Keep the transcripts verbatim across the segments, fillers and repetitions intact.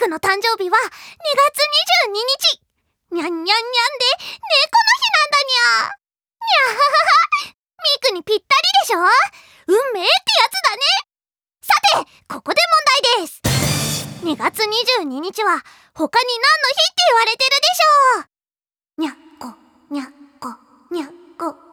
クの誕生日はにがつにじゅうににち。にゃんにゃんにゃんで猫の日なんだにゃ。にゃははは。ミクにぴったりでしょ。運命ってやつだね。さて、ここで問題です。にがつにじゅうににちは他に何の日って言われてるでしょう。にゃっこにゃっこにゃっこにゃにゃん。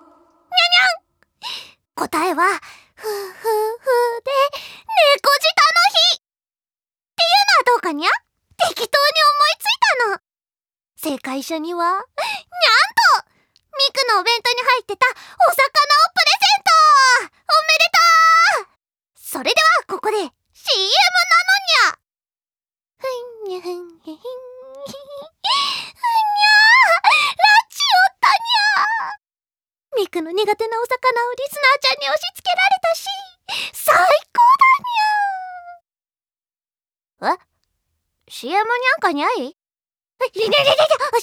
答えはふふふで猫舌の日っていうのはどうかにゃ。適当に思いついたの。正解者にはにゃんとミクのお弁当に入ってたお魚をプレゼント。おめでとう。それではここで シーエム なのにゃ。ふんにゃふんへひんひひふんにゃ。ラッチおったにゃ。ミクの苦手なお魚をリスナーちゃんに押し付けられたし、最高だにゃ。え シーエム にゃんかにゃい。えいねねねね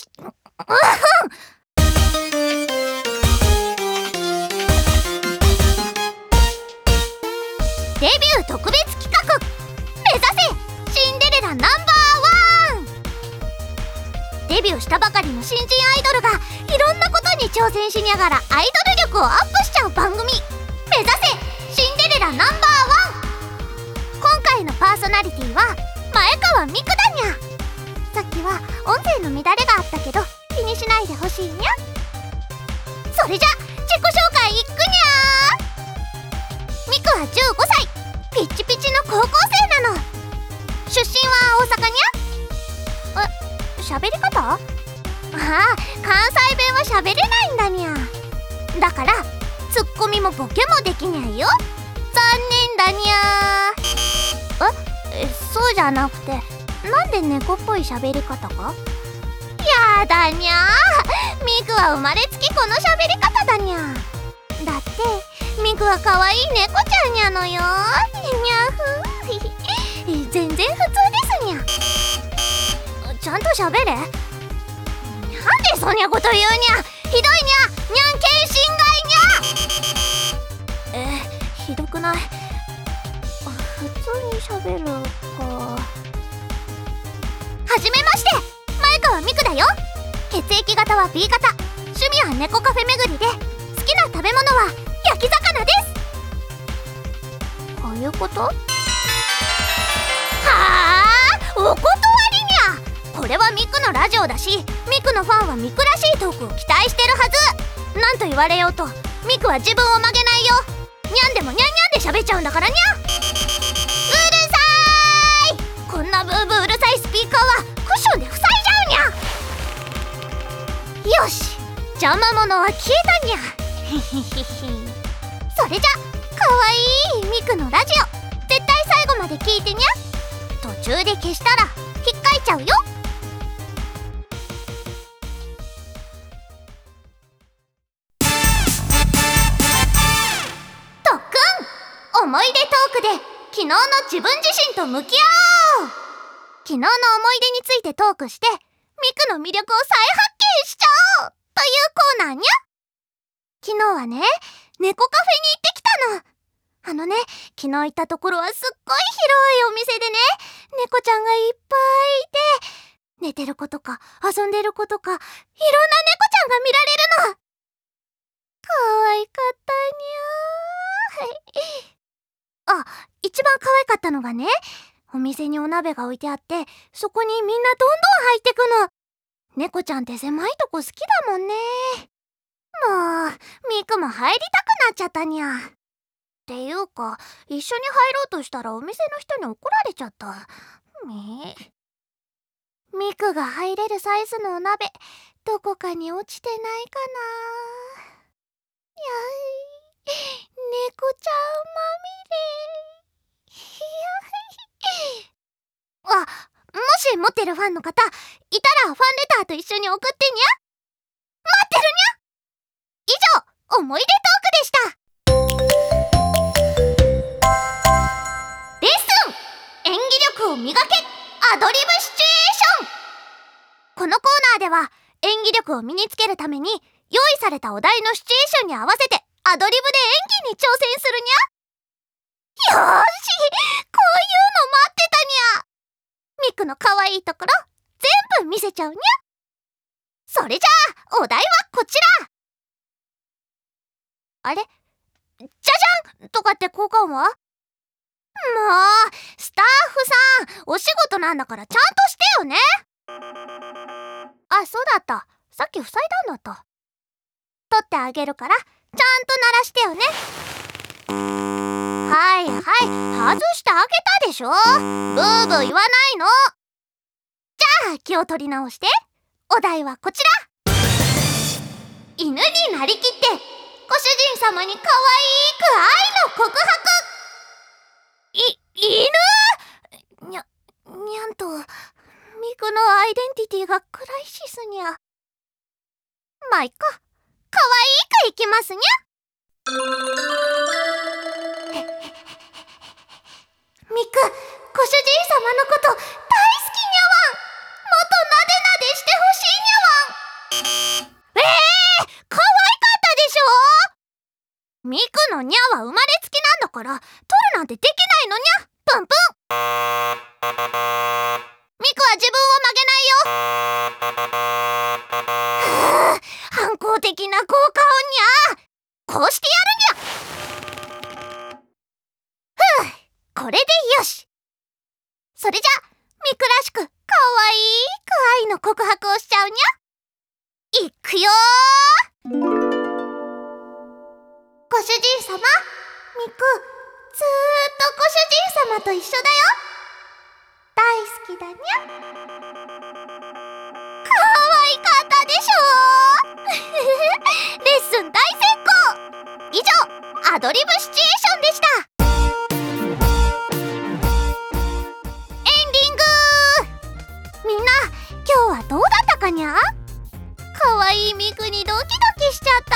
デビュー特別企画、目指せシンデレラナンバーワン。デビューしたばかりの新人アイドルがいろんなことに挑戦しながらアイドル力をアップしちゃう番組、目指せシンデレラナンバーワン。今回のパーソナリティは前川ミクだにゃ。さっきは音声の乱れがあったけど気にしないでほしいにゃ。それじゃ自己紹介いっくにゃ。ミクはじゅうごさい、ピッチピチの高校生なの。出身は大阪にゃ。え、喋り方？ああ、関西弁は喋れないんだにゃ。だからツッコミもボケもできにゃいよ。残念だにゃ。え、そうじゃなくて、なんで猫っぽい喋り方か？やだにゃ。ミクは生まれつきこの喋り方だにゃ。だってミクは可愛い猫ちゃんにゃのよ。にゃふ全然普通ですにゃ。ちゃんと喋れ。なんでそんにゃこと言うにゃ。ひどいにゃ。にゃんけん侵害にゃ。え、ひどくない？普通に喋るか。はじめまして、前川ミクだよ。血液型は ビー 型、趣味は猫カフェ巡りで、好きな食べ物は焼き魚です。こういうこと？はあ、お断りにゃ。これはミクのラジオだし、ミクのファンはミクらしいトークを期待してるはず。なんと言われようとミクは自分を曲げないよ。にゃんでもにゃんにゃんで喋っちゃうんだからにゃ。うるさーい。こんなブーブーうるさいスピーカーはクッションで塞いじゃうにゃ。よし、邪魔者は消えたにゃ。それじゃかわいいミクのラジオ絶対最後まで聞いてにゃ。途中で消したら引っかいちゃうよ。特訓思い出トークで昨日の自分自身と向き合おう。昨日の思い出についてトークしてミクの魅力を再発見しちゃおうというコーナーにゃ。昨日はね、猫カフェに行ってきたの。あのね、昨日行ったところはすっごい広いお店でね、猫ちゃんがいっぱいいて、寝てる子とか遊んでる子とかいろんな猫ちゃんが見られるの。かわいかったにゃー。あ、一番可愛かったのがね、お店にお鍋が置いてあって、そこにみんなどんどん入ってくの。猫ちゃんって狭いとこ好きだもんね。もうミクも入りたくなっちゃったにゃ。っていうか一緒に入ろうとしたらお店の人に怒られちゃった。みミクが入れるサイズのお鍋どこかに落ちてないかな。やい、猫ちゃんまみれ。あ、もし持ってるファンの方いたらファンレターと一緒に送ってにゃ。待ってるにゃ。以上、思い出トークでした。レッスン演技力を磨けアドリブシチュエーション。このコーナーでは演技力を身につけるために用意されたお題のシチュエーションに合わせてアドリブで演技に挑戦するにゃ。よーし、こういうの待ってたにゃ。 ミクの可愛いところ全部見せちゃうにゃ。それじゃあお題はこちら。あれ、じゃじゃんとかって交換は？もうスタッフさん、お仕事なんだからちゃんとしてよね。あ、そうだった、さっき塞いだんだった。取ってあげるからちゃんと鳴らしてよね。はいはい、外してあげたでしょ。ブーブー言わないの。じゃあ気を取り直して。お題はこちら。犬になりきってご主人様に可愛く愛の告白。い、犬？にゃ、にゃんと、ミクのアイデンティティがクライシスにゃ。まあいっか、可愛くいきますにゃ。ミク、ご主人様のこと大好きにゃわん。もっとなでなでしてほしいにゃわん。えー、可愛かったでしょ。ミクのニャは生まれつきなんだから取るなんてできないのにゃ。プンプン。ミクは自分を曲げないよ。ふぅ、反抗的な効果音にゃ。こうしてやるにゃ。ふぅ、これでよし。それじゃミクらしく可愛く愛の告白をしちゃうにゃ。いくよー。ご主人様、ミクずーっとご主人様と一緒だよ。大好きだにゃ。可愛かったでしょ。レッスン大成功。以上、アドリブシチュエーションでした。みんな、今日はどうだったかにゃ？かわいいミクにドキドキしちゃった。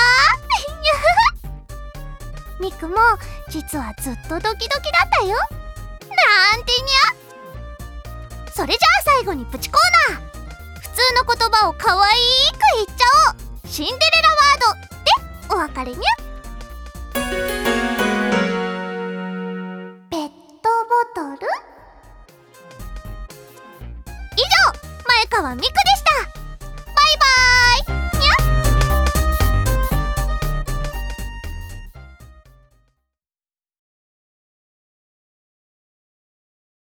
ミクも実はずっとドキドキだったよ。なんてにゃ。それじゃあ最後にプチコーナー。普通の言葉をかわいく言っちゃおう。シンデレラワードでお別れにゃ。ペットボトル。以上、前川ミクでした。バイバーイ。